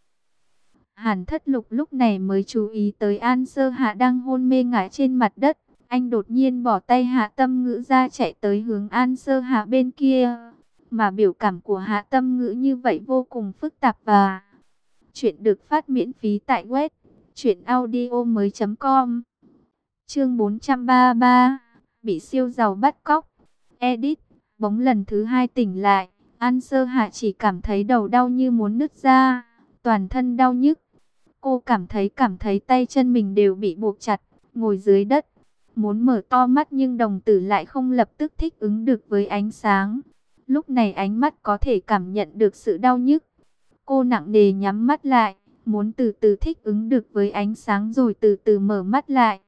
A: Hàn Thất Lục lúc này mới chú ý tới An Sơ Hạ đang hôn mê ngã trên mặt đất. Anh đột nhiên bỏ tay Hạ Tâm Ngữ ra, chạy tới hướng An Sơ Hạ bên kia. Mà biểu cảm của Hạ Tâm Ngữ như vậy vô cùng phức tạp. Và chuyện được phát miễn phí tại web truyệnaudiomoi.com. Chương 433, bị siêu giàu bắt cóc. Edit. Bóng lần thứ hai tỉnh lại, An Sơ Hạ chỉ cảm thấy đầu đau như muốn nứt ra, toàn thân đau nhức. Cô cảm thấy tay chân mình đều bị buộc chặt, ngồi dưới đất, muốn mở to mắt nhưng đồng tử lại không lập tức thích ứng được với ánh sáng. Lúc này ánh mắt có thể cảm nhận được sự đau nhức. Cô nặng nề nhắm mắt lại, muốn từ từ thích ứng được với ánh sáng rồi từ từ mở mắt lại.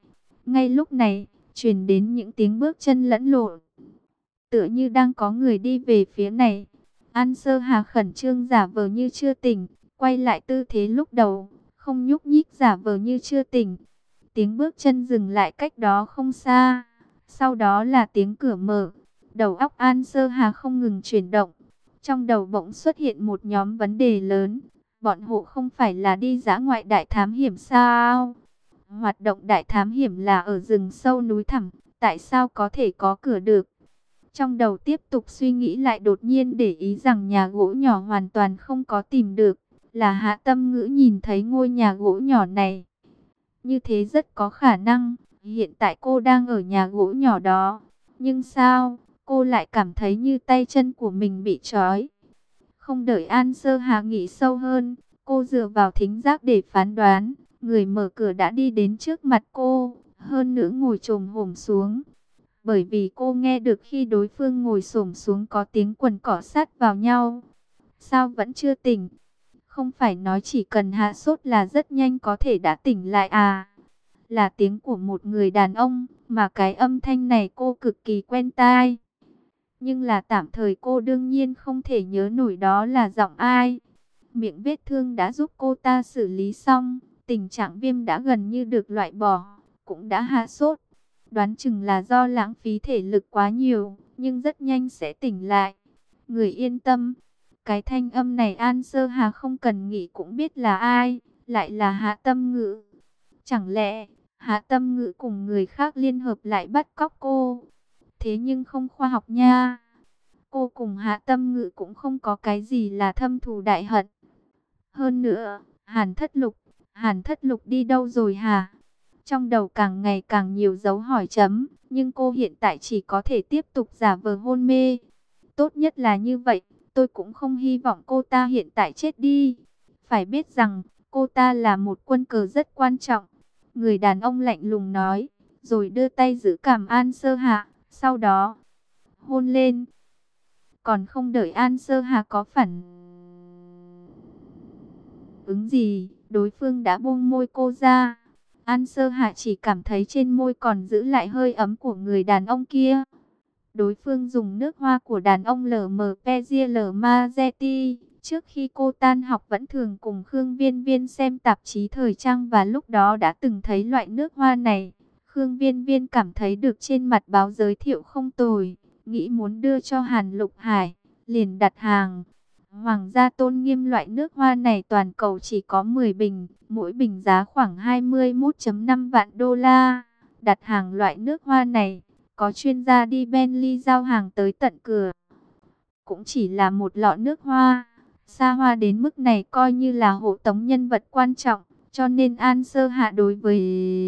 A: Ngay lúc này, truyền đến những tiếng bước chân lẫn lộn, tựa như đang có người đi về phía này. An Sơ Hà khẩn trương giả vờ như chưa tỉnh, quay lại tư thế lúc đầu, không nhúc nhích giả vờ như chưa tỉnh. Tiếng bước chân dừng lại cách đó không xa, sau đó là tiếng cửa mở. Đầu óc An Sơ Hà không ngừng chuyển động, trong đầu bỗng xuất hiện một nhóm vấn đề lớn. Bọn họ không phải là đi dã ngoại đại thám hiểm sao? Hoạt động đại thám hiểm là ở rừng sâu núi thẳm, tại sao có thể có cửa được? Trong đầu tiếp tục suy nghĩ lại đột nhiên để ý rằng nhà gỗ nhỏ hoàn toàn không có tìm được. Là Hạ Tâm Ngữ nhìn thấy ngôi nhà gỗ nhỏ này. Như thế rất có khả năng, hiện tại cô đang ở nhà gỗ nhỏ đó. Nhưng sao, cô lại cảm thấy như tay chân của mình bị trói. Không đợi An Sơ Hà nghĩ sâu hơn, cô dựa vào thính giác để phán đoán. Người mở cửa đã đi đến trước mặt cô, hơn nữa ngồi chồm hổm xuống. Bởi vì cô nghe được khi đối phương ngồi xổm xuống có tiếng quần cọ sát vào nhau. Sao vẫn chưa tỉnh? Không phải nói chỉ cần hạ sốt là rất nhanh có thể đã tỉnh lại à? Là tiếng của một người đàn ông, mà cái âm thanh này cô cực kỳ quen tai. Nhưng là tạm thời cô đương nhiên không thể nhớ nổi đó là giọng ai. Miệng vết thương đã giúp cô ta xử lý xong, tình trạng viêm đã gần như được loại bỏ, cũng đã hạ sốt. Đoán chừng là do lãng phí thể lực quá nhiều, nhưng rất nhanh sẽ tỉnh lại. Người yên tâm, cái thanh âm này An Sơ Hà không cần nghĩ cũng biết là ai, lại là Hạ Tâm Ngữ. Chẳng lẽ Hạ Tâm Ngữ cùng người khác liên hợp lại bắt cóc cô? Thế nhưng không khoa học nha. Cô cùng Hạ Tâm Ngữ cũng không có cái gì là thâm thù đại hận. Hơn nữa, Hàn Thất Lục đi đâu rồi hả? Trong đầu càng ngày càng nhiều dấu hỏi chấm, nhưng cô hiện tại chỉ có thể tiếp tục giả vờ hôn mê. Tốt nhất là như vậy, tôi cũng không hy vọng cô ta hiện tại chết đi. Phải biết rằng, cô ta là một quân cờ rất quan trọng. Người đàn ông lạnh lùng nói, rồi đưa tay giữ cằm An Sơ Hạ, sau đó hôn lên. Còn không đợi An Sơ Hạ có phản ứng gì, đối phương đã buông môi cô ra. An Sơ Hạ chỉ cảm thấy trên môi còn giữ lại hơi ấm của người đàn ông kia. Đối phương dùng nước hoa của đàn ông LM Pezier Mazetti. Trước khi cô tan học vẫn thường cùng Khương Viên Viên xem tạp chí thời trang và lúc đó đã từng thấy loại nước hoa này. Khương Viên Viên cảm thấy được trên mặt báo giới thiệu không tồi, nghĩ muốn đưa cho Hàn Lục Hải, liền đặt hàng. Hoàng gia tôn nghiêm loại nước hoa này toàn cầu chỉ có 10 bình, mỗi bình giá khoảng 21,5 vạn đô la. Đặt hàng loại nước hoa này, có chuyên gia đi Bentley giao hàng tới tận cửa. Cũng chỉ là một lọ nước hoa, xa hoa đến mức này coi như là hộ tống nhân vật quan trọng. Cho nên An Sơ Hạ đối với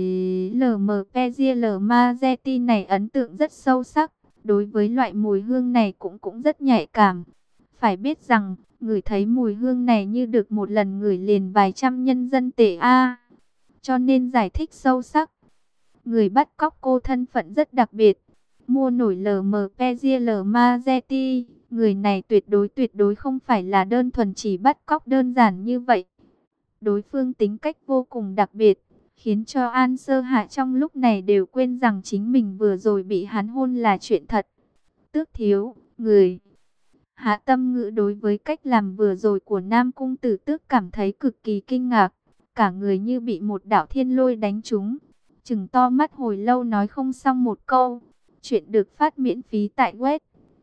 A: LM Pezier Mazetti này ấn tượng rất sâu sắc. Đối với loại mùi hương này cũng rất nhạy cảm. Phải biết rằng, ngửi thấy mùi hương này như được một lần ngửi liền vài trăm nhân dân tệ a. Cho nên giải thích sâu sắc. Người bắt cóc cô thân phận rất đặc biệt. Mua nổi LM Pezier Mazetti. Người này tuyệt đối không phải là đơn thuần chỉ bắt cóc đơn giản như vậy. Đối phương tính cách vô cùng đặc biệt, khiến cho An Sơ Hạ trong lúc này đều quên rằng chính mình vừa rồi bị hắn hôn là chuyện thật. Tước thiếu, người. Hạ Tâm Ngữ đối với cách làm vừa rồi của Nam Cung Tử Tước cảm thấy cực kỳ kinh ngạc. Cả người như bị một đạo thiên lôi đánh trúng. Trừng to mắt hồi lâu nói không xong một câu. Chuyện được phát miễn phí tại web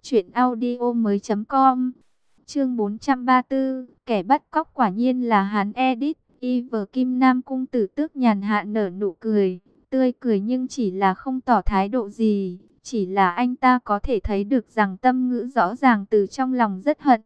A: truyệnaudiomoi.com. Chương 434, kẻ bắt cóc quả nhiên là hắn edit. Yver Kim. Nam Cung Tử Tước nhàn hạ nở nụ cười, tươi cười nhưng chỉ là không tỏ thái độ gì. Chỉ là anh ta có thể thấy được rằng Tâm Ngữ rõ ràng từ trong lòng rất hận.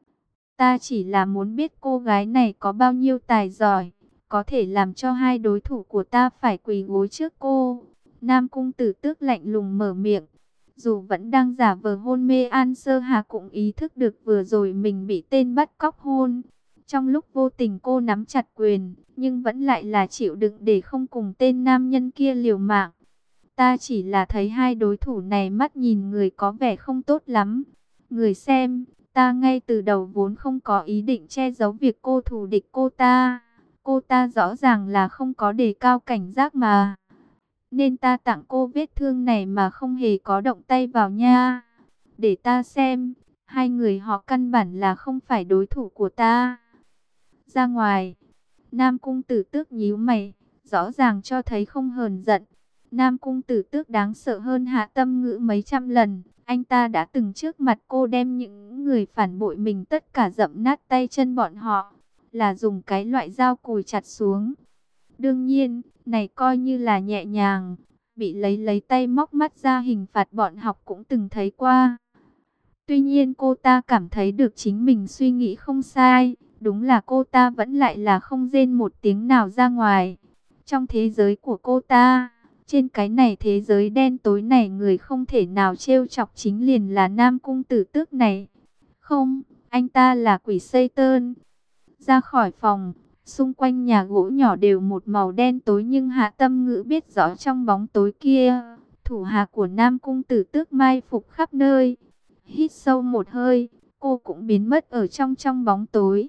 A: Ta chỉ là muốn biết cô gái này có bao nhiêu tài giỏi, có thể làm cho hai đối thủ của ta phải quỳ gối trước cô. Nam Cung Tử Tước lạnh lùng mở miệng. Dù vẫn đang giả vờ hôn mê, An Sơ Hà cũng ý thức được vừa rồi mình bị tên bắt cóc hôn. Trong lúc vô tình cô nắm chặt quyền, nhưng vẫn lại là chịu đựng để không cùng tên nam nhân kia liều mạng. Ta chỉ là thấy hai đối thủ này mắt nhìn người có vẻ không tốt lắm. Người xem, ta ngay từ đầu vốn không có ý định che giấu việc cô thù địch cô ta. Cô ta rõ ràng là không có đề cao cảnh giác mà. nên ta tặng cô vết thương này mà không hề có động tay vào nha. Để ta xem, hai người họ căn bản là không phải đối thủ của ta. Ra ngoài, Nam Cung Tử Tước nhíu mày, rõ ràng cho thấy không hờn giận. Nam Cung Tử Tước đáng sợ hơn Hạ Tâm Ngữ mấy trăm lần. Anh ta đã từng trước mặt cô đem những người phản bội mình tất cả dẫm nát tay chân bọn họ, là dùng cái loại dao cùi chặt xuống. Đương nhiên, này coi như là nhẹ nhàng, bị lấy tay móc mắt ra hình phạt bọn học cũng từng thấy qua. Tuy nhiên cô ta cảm thấy được chính mình suy nghĩ không sai, đúng là cô ta vẫn lại là không rên một tiếng nào ra ngoài. Trong thế giới của cô ta, trên cái này thế giới đen tối này, người không thể nào trêu chọc chính liền là Nam Cung Tử Tước này. Không, anh ta là quỷ Satan. Ra khỏi phòng, xung quanh nhà gỗ nhỏ đều một màu đen tối, nhưng Hạ Tâm Ngữ biết rõ trong bóng tối kia, thủ hạ của Nam Cung Tử Tước mai phục khắp nơi. Hít sâu một hơi, cô cũng biến mất ở trong bóng tối.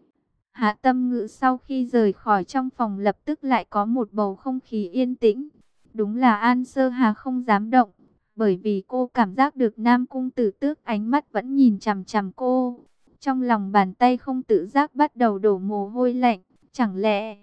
A: Hạ Tâm Ngữ sau khi rời khỏi trong phòng lập tức lại có một bầu không khí yên tĩnh. Đúng là An Sơ Hà không dám động, bởi vì cô cảm giác được Nam Cung Tử Tước ánh mắt vẫn nhìn chằm chằm cô. Trong lòng bàn tay không tự giác bắt đầu đổ mồ hôi lạnh, chẳng lẽ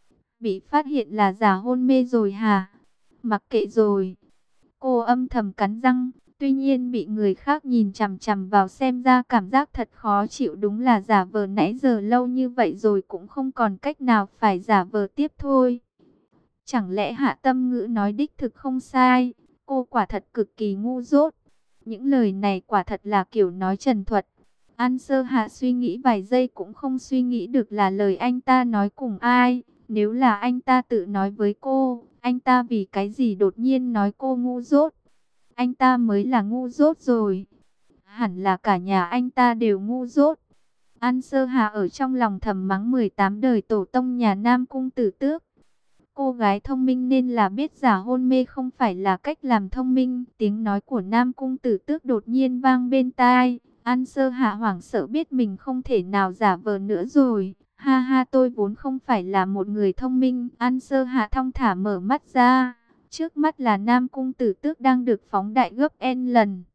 A: bị phát hiện là giả hôn mê rồi hả? Mặc kệ rồi. Cô âm thầm cắn răng, tuy nhiên bị người khác nhìn chằm chằm vào xem ra cảm giác thật khó chịu, đúng là giả vờ nãy giờ lâu như vậy rồi cũng không còn cách nào phải giả vờ tiếp thôi. Chẳng lẽ Hạ Tâm Ngữ nói đích thực không sai, cô quả thật cực kỳ ngu dốt. Những lời này quả thật là kiểu nói trần thuật. An Sơ Hạ suy nghĩ vài giây cũng không suy nghĩ được là lời anh ta nói cùng ai. Nếu là anh ta tự nói với cô, anh ta vì cái gì đột nhiên nói cô ngu dốt? Anh ta mới là ngu dốt rồi. Hẳn là cả nhà anh ta đều ngu dốt. An Sơ Hà ở trong lòng thầm mắng 18 đời tổ tông nhà Nam Cung Tử Tước. Cô gái thông minh nên là biết giả hôn mê không phải là cách làm thông minh. Tiếng nói của Nam Cung Tử Tước đột nhiên vang bên tai. An Sơ Hạ hoảng sợ biết mình không thể nào giả vờ nữa rồi. Ha ha, tôi vốn không phải là một người thông minh. An Sơ Hạ thong thả mở mắt ra. Trước mắt là Nam Cung Tử Tước đang được phóng đại gấp N lần.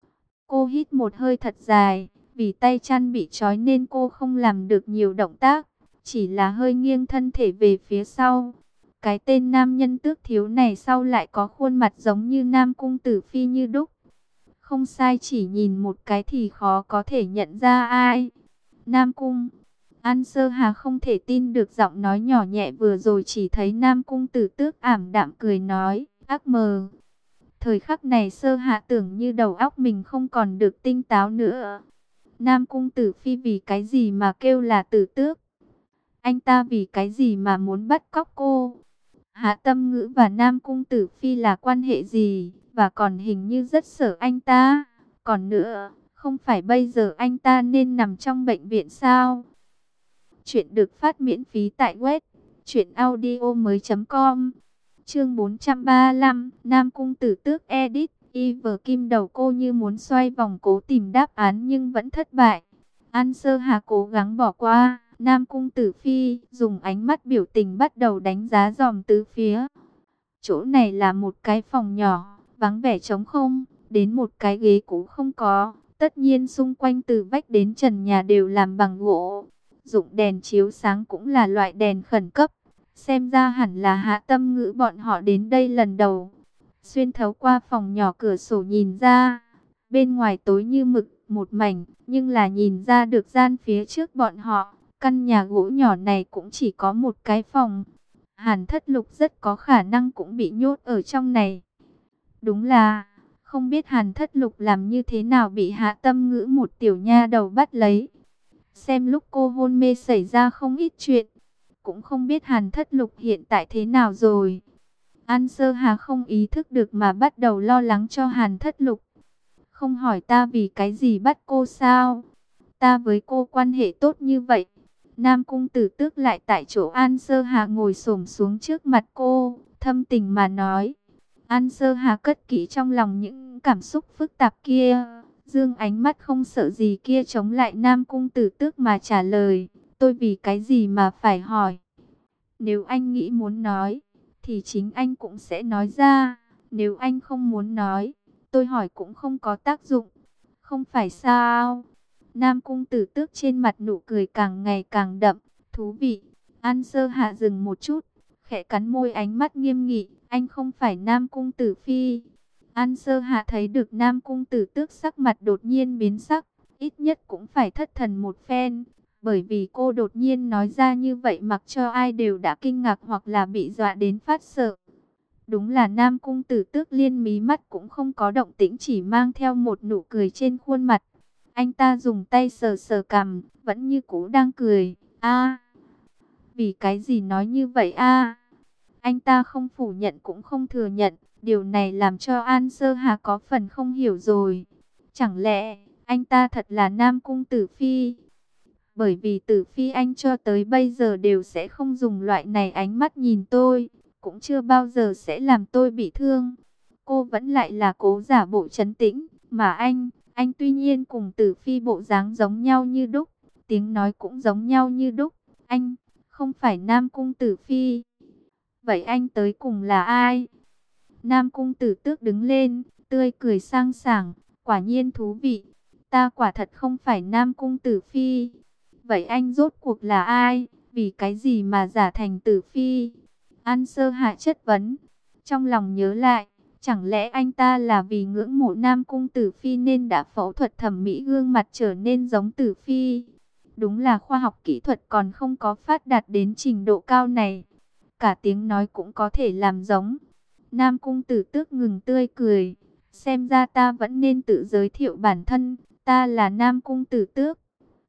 A: Cô hít một hơi thật dài. Vì tay chăn bị trói nên cô không làm được nhiều động tác. Chỉ là hơi nghiêng thân thể về phía sau. Cái tên nam nhân Tước thiếu này sau lại có khuôn mặt giống như Nam Cung Tử Phi như đúc. Không sai, chỉ nhìn một cái thì khó có thể nhận ra ai. Nam Cung. An Sơ Hà không thể tin được giọng nói nhỏ nhẹ vừa rồi, chỉ thấy Nam Cung Tử Tước ảm đạm cười nói, ác mờ. Thời khắc này Sơ Hạ tưởng như đầu óc mình không còn được tinh táo nữa. Nam Cung Tử Phi vì cái gì mà kêu là Tử Tước? Anh ta vì cái gì mà muốn bắt cóc cô? Hạ Tâm Ngữ và Nam Cung Tử Phi là quan hệ gì? Và còn hình như rất sợ anh ta. Còn nữa, không phải bây giờ anh ta nên nằm trong bệnh viện sao? Chuyện được phát miễn phí tại web truyệnaudiomoi.com. Chương 435, Nam Cung Tử Tước edit. Vờ Kim đầu cô như muốn xoay vòng cố tìm đáp án nhưng vẫn thất bại. An Sơ Hà cố gắng bỏ qua Nam Cung Tử Phi, dùng ánh mắt biểu tình bắt đầu đánh giá dòm tứ phía. Chỗ này là một cái phòng nhỏ, vắng vẻ trống không, đến một cái ghế cũ không có. Tất nhiên xung quanh từ vách đến trần nhà đều làm bằng gỗ. Dụng đèn chiếu sáng cũng là loại đèn khẩn cấp. Xem ra hẳn là Hạ Tâm Ngữ bọn họ đến đây lần đầu. Xuyên thấu qua phòng nhỏ cửa sổ nhìn ra, bên ngoài tối như mực một mảnh, nhưng là nhìn ra được gian phía trước bọn họ. Căn nhà gỗ nhỏ này cũng chỉ có một cái phòng. Hàn Thất Lục rất có khả năng cũng bị nhốt ở trong này. Đúng là, không biết Hàn Thất Lục làm như thế nào bị Hạ Tâm Ngữ một tiểu nha đầu bắt lấy. Xem lúc cô hôn mê xảy ra không ít chuyện. Cũng không biết Hàn Thất Lục hiện tại thế nào rồi. An Sơ Hà không ý thức được mà bắt đầu lo lắng cho Hàn Thất Lục. Không hỏi ta vì cái gì bắt cô sao? Ta với cô quan hệ tốt như vậy. Nam Cung Tử Tước lại tại chỗ An Sơ Hà ngồi xổm xuống trước mặt cô, thâm tình mà nói. An Sơ Hà cất kỹ trong lòng những cảm xúc phức tạp kia, dương ánh mắt không sợ gì kia chống lại Nam Cung Tử Tước mà trả lời. Tôi vì cái gì mà phải hỏi? Nếu anh nghĩ muốn nói, thì chính anh cũng sẽ nói ra. Nếu anh không muốn nói, tôi hỏi cũng không có tác dụng. Không phải sao? Nam Cung Tử Tước trên mặt nụ cười càng ngày càng đậm. Thú vị. An Sơ Hạ dừng một chút, khẽ cắn môi, ánh mắt nghiêm nghị. Anh không phải Nam Cung Tử Phi. An Sơ Hạ thấy được Nam Cung Tử Tước sắc mặt đột nhiên biến sắc, ít nhất cũng phải thất thần một phen. Bởi vì cô đột nhiên nói ra như vậy, mặc cho ai đều đã kinh ngạc hoặc là bị dọa đến phát sợ. Đúng là Nam Cung Tử Tước liên mí mắt cũng không có động tĩnh, chỉ mang theo một nụ cười trên khuôn mặt. Anh ta dùng tay sờ sờ cằm, vẫn như cũ đang cười. A, vì cái gì nói như vậy a? Anh ta không phủ nhận cũng không thừa nhận. Điều này làm cho An Sơ Hà có phần không hiểu rồi. Chẳng lẽ anh ta thật là Nam Cung Tử Phi? Bởi vì Tử Phi anh cho tới bây giờ đều sẽ không dùng loại này ánh mắt nhìn tôi, cũng chưa bao giờ sẽ làm tôi bị thương. Cô vẫn lại là cố giả bộ trấn tĩnh, mà anh tuy nhiên cùng Tử Phi bộ dáng giống nhau như đúc, tiếng nói cũng giống nhau như đúc. Anh không phải Nam Cung Tử Phi. Vậy anh tới cùng là ai? Nam Cung Tử Tước đứng lên, tươi cười sang sảng, quả nhiên thú vị. Ta quả thật không phải Nam Cung Tử Phi. Vậy anh rốt cuộc là ai? Vì cái gì mà giả thành Tử Phi? An Sơ Hạ chất vấn. Trong lòng nhớ lại, chẳng lẽ anh ta là vì ngưỡng mộ Nam Cung Tử Phi nên đã phẫu thuật thẩm mỹ gương mặt trở nên giống Tử Phi? Đúng là khoa học kỹ thuật còn không có phát đạt đến trình độ cao này. Cả tiếng nói cũng có thể làm giống. Nam Cung Tử Tước ngừng tươi cười. Xem ra ta vẫn nên tự giới thiệu bản thân. Ta là Nam Cung Tử Tước.